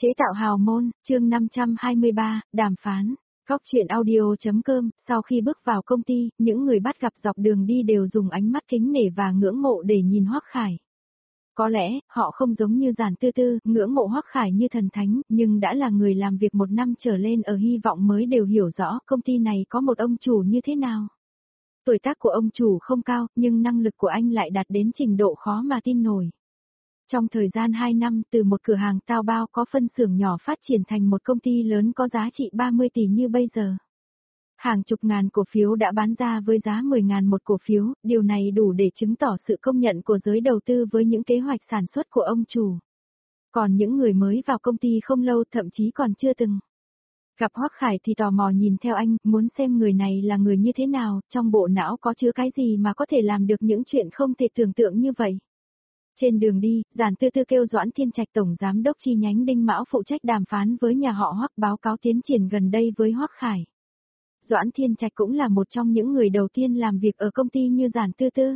Chế tạo hào môn, chương 523, đàm phán. Góc chuyện audio.com, sau khi bước vào công ty, những người bắt gặp dọc đường đi đều dùng ánh mắt kính nể và ngưỡng mộ để nhìn Hoắc Khải. Có lẽ, họ không giống như Giản Tư Tư, ngưỡng mộ Hoắc Khải như thần thánh, nhưng đã là người làm việc 1 năm trở lên ở Hy vọng mới đều hiểu rõ công ty này có một ông chủ như thế nào. Tuổi tác của ông chủ không cao, nhưng năng lực của anh lại đạt đến trình độ khó mà tin nổi. Trong thời gian 2 năm, từ một cửa hàng tao bao có phân xưởng nhỏ phát triển thành một công ty lớn có giá trị 30 tỷ như bây giờ. Hàng chục ngàn cổ phiếu đã bán ra với giá 10.000 một cổ phiếu, điều này đủ để chứng tỏ sự công nhận của giới đầu tư với những kế hoạch sản xuất của ông chủ. Còn những người mới vào công ty không lâu, thậm chí còn chưa từng gặp Hoắc Khải thì tò mò nhìn theo anh, muốn xem người này là người như thế nào, trong bộ não có chứa cái gì mà có thể làm được những chuyện không thể tưởng tượng như vậy. Trên đường đi, Giản Tư Tư kêu Doãn Thiên Trạch tổng giám đốc chi nhánh Đinh Mão phụ trách đàm phán với nhà họ Hoắc báo cáo tiến triển gần đây với Hoắc Khải. Doãn Thiên Trạch cũng là một trong những người đầu tiên làm việc ở công ty như Giản Tư Tư.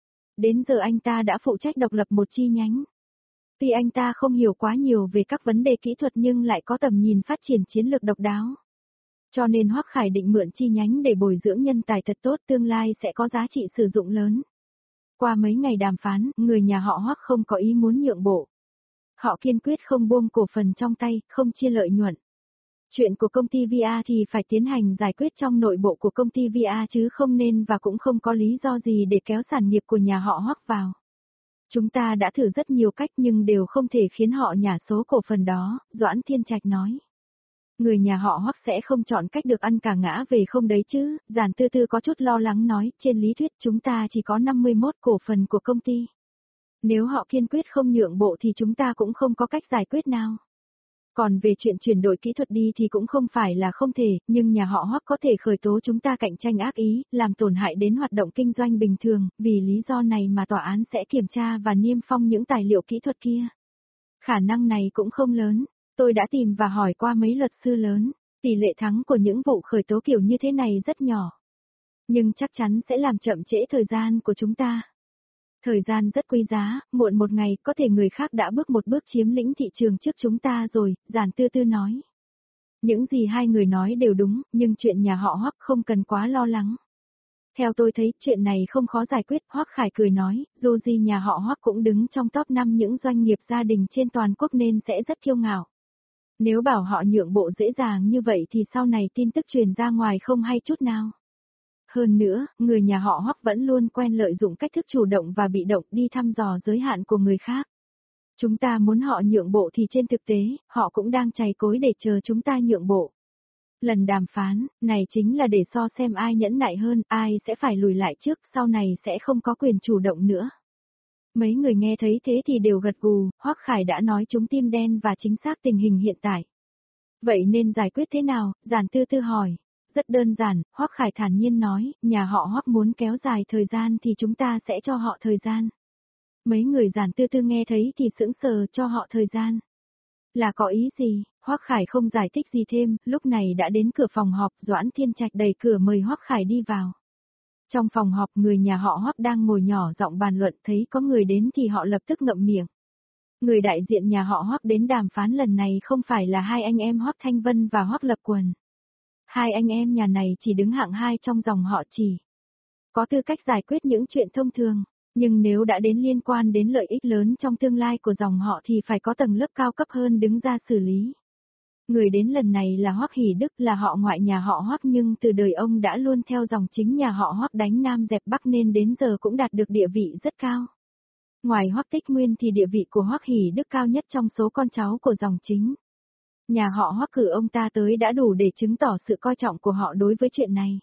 Đến giờ anh ta đã phụ trách độc lập một chi nhánh. Tuy anh ta không hiểu quá nhiều về các vấn đề kỹ thuật nhưng lại có tầm nhìn phát triển chiến lược độc đáo. Cho nên Hoắc Khải định mượn chi nhánh để bồi dưỡng nhân tài thật tốt, tương lai sẽ có giá trị sử dụng lớn. Qua mấy ngày đàm phán, người nhà họ Hoắc không có ý muốn nhượng bộ. Họ kiên quyết không buông cổ phần trong tay, không chia lợi nhuận. Chuyện của công ty VA thì phải tiến hành giải quyết trong nội bộ của công ty VA chứ không nên và cũng không có lý do gì để kéo sản nghiệp của nhà họ Hoắc vào. Chúng ta đã thử rất nhiều cách nhưng đều không thể khiến họ nhả số cổ phần đó, Doãn Thiên Trạch nói. Người nhà họ Hoắc sẽ không chọn cách được ăn cả ngã về không đấy chứ, Giản Tư Tư có chút lo lắng nói, trên lý thuyết chúng ta chỉ có 51 cổ phần của công ty. Nếu họ kiên quyết không nhượng bộ thì chúng ta cũng không có cách giải quyết nào. Còn về chuyện chuyển đổi kỹ thuật đi thì cũng không phải là không thể, nhưng nhà họ Hoắc có thể khởi tố chúng ta cạnh tranh ác ý, làm tổn hại đến hoạt động kinh doanh bình thường, vì lý do này mà tòa án sẽ kiểm tra và niêm phong những tài liệu kỹ thuật kia. Khả năng này cũng không lớn. Tôi đã tìm và hỏi qua mấy luật sư lớn, tỷ lệ thắng của những vụ khởi tố kiểu như thế này rất nhỏ. Nhưng chắc chắn sẽ làm chậm trễ thời gian của chúng ta. Thời gian rất quý giá, muộn một ngày có thể người khác đã bước một bước chiếm lĩnh thị trường trước chúng ta rồi, Giản Tư Tư nói. Những gì hai người nói đều đúng, nhưng chuyện nhà họ Hoắc không cần quá lo lắng. Theo tôi thấy chuyện này không khó giải quyết, Hoắc Khải cười nói, dù gì nhà họ Hoắc cũng đứng trong top 5 những doanh nghiệp gia đình trên toàn quốc nên sẽ rất kiêu ngạo. Nếu bảo họ nhượng bộ dễ dàng như vậy thì sau này tin tức truyền ra ngoài không hay chút nào. Hơn nữa, người nhà họ Hoắc vẫn luôn quen lợi dụng cách thức chủ động và bị động đi thăm dò giới hạn của người khác. Chúng ta muốn họ nhượng bộ thì trên thực tế, họ cũng đang chày cối để chờ chúng ta nhượng bộ. Lần đàm phán, này chính là để so xem ai nhẫn nại hơn, ai sẽ phải lùi lại trước, sau này sẽ không có quyền chủ động nữa. Mấy người nghe thấy thế thì đều gật gù, Hoắc Khải đã nói chúng tim đen và chính xác tình hình hiện tại. Vậy nên giải quyết thế nào? Giản Tư Tư hỏi. Rất đơn giản, Hoắc Khải thản nhiên nói, nhà họ Hoắc muốn kéo dài thời gian thì chúng ta sẽ cho họ thời gian. Mấy người Giản Tư Tư nghe thấy thì sững sờ, cho họ thời gian. Là có ý gì? Hoắc Khải không giải thích gì thêm, lúc này đã đến cửa phòng họp, Doãn Thiên Trạch đẩy cửa mời Hoắc Khải đi vào. Trong phòng họp người nhà họ Hoắc đang ngồi nhỏ giọng bàn luận, thấy có người đến thì họ lập tức ngậm miệng. Người đại diện nhà họ Hoắc đến đàm phán lần này không phải là hai anh em Hoắc Thanh Vân và Hoắc Lập Quần. Hai anh em nhà này chỉ đứng hạng 2 trong dòng họ chỉ có tư cách giải quyết những chuyện thông thường, nhưng nếu đã đến liên quan đến lợi ích lớn trong tương lai của dòng họ thì phải có tầng lớp cao cấp hơn đứng ra xử lý. Người đến lần này là Hoắc Hỷ Đức, là họ ngoại nhà họ Hoắc nhưng từ đời ông đã luôn theo dòng chính nhà họ Hoắc đánh Nam dẹp Bắc nên đến giờ cũng đạt được địa vị rất cao. Ngoài Hoắc Tích Nguyên thì địa vị của Hoắc Hỷ Đức cao nhất trong số con cháu của dòng chính. Nhà họ Hoắc cử ông ta tới đã đủ để chứng tỏ sự coi trọng của họ đối với chuyện này.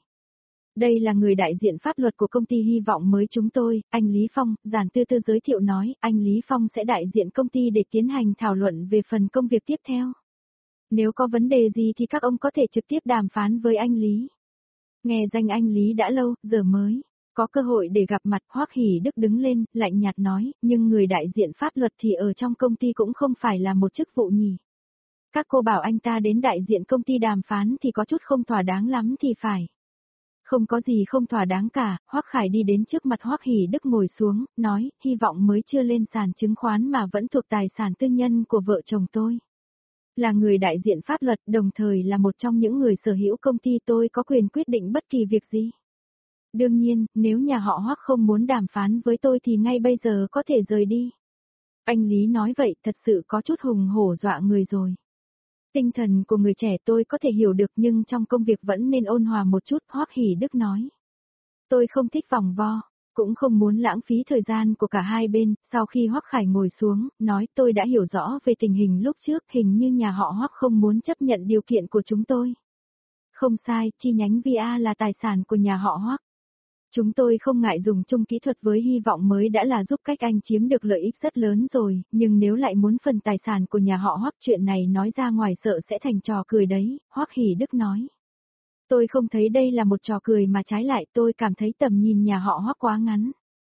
Đây là người đại diện pháp luật của công ty hy vọng mới chúng tôi, anh Lý Phong, Giản Tư Tư giới thiệu nói, anh Lý Phong sẽ đại diện công ty để tiến hành thảo luận về phần công việc tiếp theo. Nếu có vấn đề gì thì các ông có thể trực tiếp đàm phán với anh Lý. Nghe danh anh Lý đã lâu, giờ mới có cơ hội để gặp mặt. Hoắc Hỷ Đức đứng lên, lạnh nhạt nói, nhưng người đại diện pháp luật thì ở trong công ty cũng không phải là một chức vụ nhỉ. Các cô bảo anh ta đến đại diện công ty đàm phán thì có chút không thỏa đáng lắm thì phải. Không có gì không thỏa đáng cả, Hoắc Khải đi đến trước mặt Hoắc Hỷ Đức ngồi xuống, nói, hy vọng mới chưa lên sàn chứng khoán mà vẫn thuộc tài sản tư nhân của vợ chồng tôi. Là người đại diện pháp luật, đồng thời là một trong những người sở hữu công ty, tôi có quyền quyết định bất kỳ việc gì. Đương nhiên, nếu nhà họ Hoắc không muốn đàm phán với tôi thì ngay bây giờ có thể rời đi. Anh Lý nói vậy thật sự có chút hùng hổ dọa người rồi. Tinh thần của người trẻ tôi có thể hiểu được, nhưng trong công việc vẫn nên ôn hòa một chút, Hoắc Hỉ Đức nói. Tôi không thích vòng vo, cũng không muốn lãng phí thời gian của cả hai bên. Sau khi Hoắc Khải ngồi xuống, nói tôi đã hiểu rõ về tình hình lúc trước, hình như nhà họ Hoắc không muốn chấp nhận điều kiện của chúng tôi. Không sai, chi nhánh VA là tài sản của nhà họ Hoắc. Chúng tôi không ngại dùng chung kỹ thuật với hy vọng mới đã là giúp cách anh chiếm được lợi ích rất lớn rồi, nhưng nếu lại muốn phần tài sản của nhà họ Hoắc, chuyện này nói ra ngoài sợ sẽ thành trò cười đấy, Hoắc Hỉ Đức nói. Tôi không thấy đây là một trò cười mà trái lại tôi cảm thấy tầm nhìn nhà họ Hoắc quá ngắn.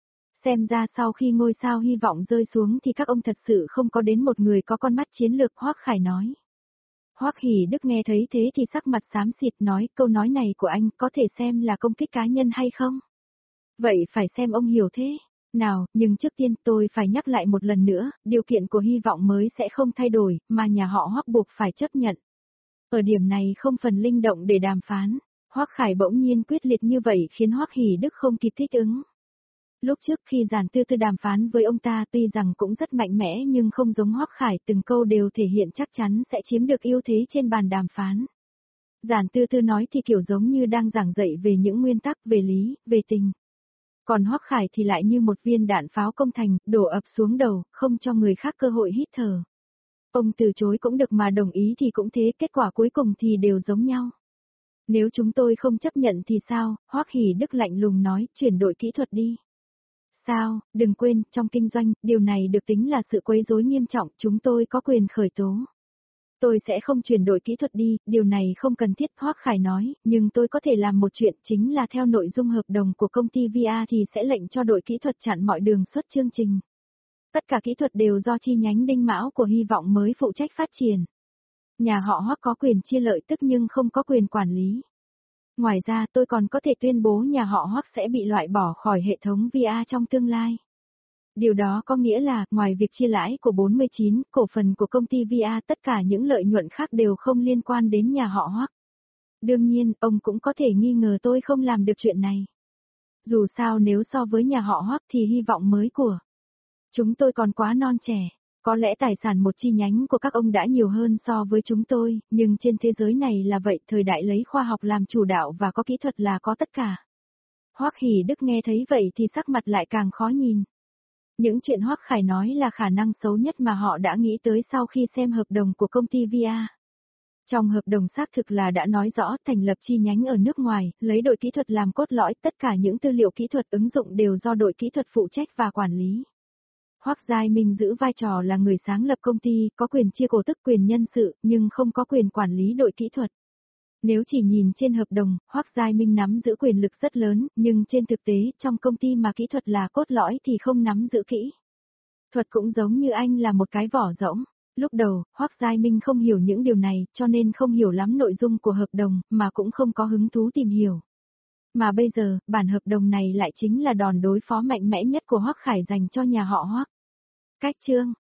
Xem ra sau khi ngôi sao hy vọng rơi xuống thì các ông thật sự không có đến một người có con mắt chiến lược, Hoắc Khải nói. Hoắc Hỉ Đức nghe thấy thế thì sắc mặt xám xịt nói, câu nói này của anh có thể xem là công kích cá nhân hay không? Vậy phải xem ông hiểu thế nào, nhưng trước tiên tôi phải nhắc lại một lần nữa, điều kiện của hy vọng mới sẽ không thay đổi, mà nhà họ Hoắc buộc phải chấp nhận. Ở điểm này không phần linh động để đàm phán. Hoắc Khải bỗng nhiên quyết liệt như vậy khiến Hoắc Hỉ Đức không kịp thích ứng. Lúc trước khi Giản Tư Tư đàm phán với ông ta tuy rằng cũng rất mạnh mẽ nhưng không giống Hoắc Khải, từng câu đều thể hiện chắc chắn sẽ chiếm được ưu thế trên bàn đàm phán. Giản Tư Tư nói thì kiểu giống như đang giảng dạy về những nguyên tắc, về lý, về tình. Còn Hoắc Khải thì lại như một viên đạn pháo công thành, đổ ập xuống đầu, không cho người khác cơ hội hít thở. Ông từ chối cũng được mà đồng ý thì cũng thế, kết quả cuối cùng thì đều giống nhau. Nếu chúng tôi không chấp nhận thì sao? Hoắc Hỉ Đức lạnh lùng nói, chuyển đổi kỹ thuật đi. Sao, đừng quên, trong kinh doanh, điều này được tính là sự quấy rối nghiêm trọng, chúng tôi có quyền khởi tố. Tôi sẽ không chuyển đổi kỹ thuật đi, điều này không cần thiết, Hoắc Khải nói, nhưng tôi có thể làm một chuyện, chính là theo nội dung hợp đồng của công ty VA thì sẽ lệnh cho đội kỹ thuật chặn mọi đường xuất chương trình. Tất cả kỹ thuật đều do chi nhánh Đinh Mão của hy vọng mới phụ trách phát triển. Nhà họ Hoắc có quyền chia lợi tức nhưng không có quyền quản lý. Ngoài ra tôi còn có thể tuyên bố nhà họ Hoắc sẽ bị loại bỏ khỏi hệ thống VA trong tương lai. Điều đó có nghĩa là, ngoài việc chia lãi của 49 cổ phần của công ty VA, tất cả những lợi nhuận khác đều không liên quan đến nhà họ Hoắc. Đương nhiên, ông cũng có thể nghi ngờ tôi không làm được chuyện này. Dù sao nếu so với nhà họ Hoắc thì hy vọng mới của chúng tôi còn quá non trẻ. Có lẽ tài sản một chi nhánh của các ông đã nhiều hơn so với chúng tôi, nhưng trên thế giới này là vậy, thời đại lấy khoa học làm chủ đạo và có kỹ thuật là có tất cả. Hoắc Hỉ Đức nghe thấy vậy thì sắc mặt lại càng khó nhìn. Những chuyện Hoắc Khải nói là khả năng xấu nhất mà họ đã nghĩ tới sau khi xem hợp đồng của công ty VA. Trong hợp đồng xác thực là đã nói rõ thành lập chi nhánh ở nước ngoài, lấy đội kỹ thuật làm cốt lõi, tất cả những tư liệu kỹ thuật ứng dụng đều do đội kỹ thuật phụ trách và quản lý. Hoắc Giai Minh giữ vai trò là người sáng lập công ty, có quyền chia cổ tức, quyền nhân sự, nhưng không có quyền quản lý đội kỹ thuật. Nếu chỉ nhìn trên hợp đồng, Hoắc Giai Minh nắm giữ quyền lực rất lớn, nhưng trên thực tế, trong công ty mà kỹ thuật là cốt lõi thì không nắm giữ kỹ thuật, cũng giống như anh là một cái vỏ rỗng. Lúc đầu, Hoắc Giai Minh không hiểu những điều này, cho nên không hiểu lắm nội dung của hợp đồng, mà cũng không có hứng thú tìm hiểu. Mà bây giờ, bản hợp đồng này lại chính là đòn đối phó mạnh mẽ nhất của Hoắc Khải dành cho nhà họ Hoắc. Cách chương